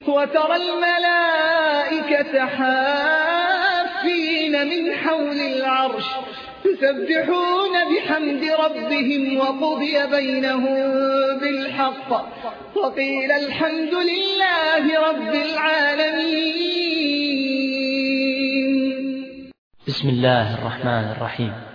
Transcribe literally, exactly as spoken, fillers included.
وترى الملائكة حافين من حول العرش يسبحون بحمد ربهم وقضي بينهم بالحق وقيل الحمد لله رب العالمين. بسم الله الرحمن الرحيم.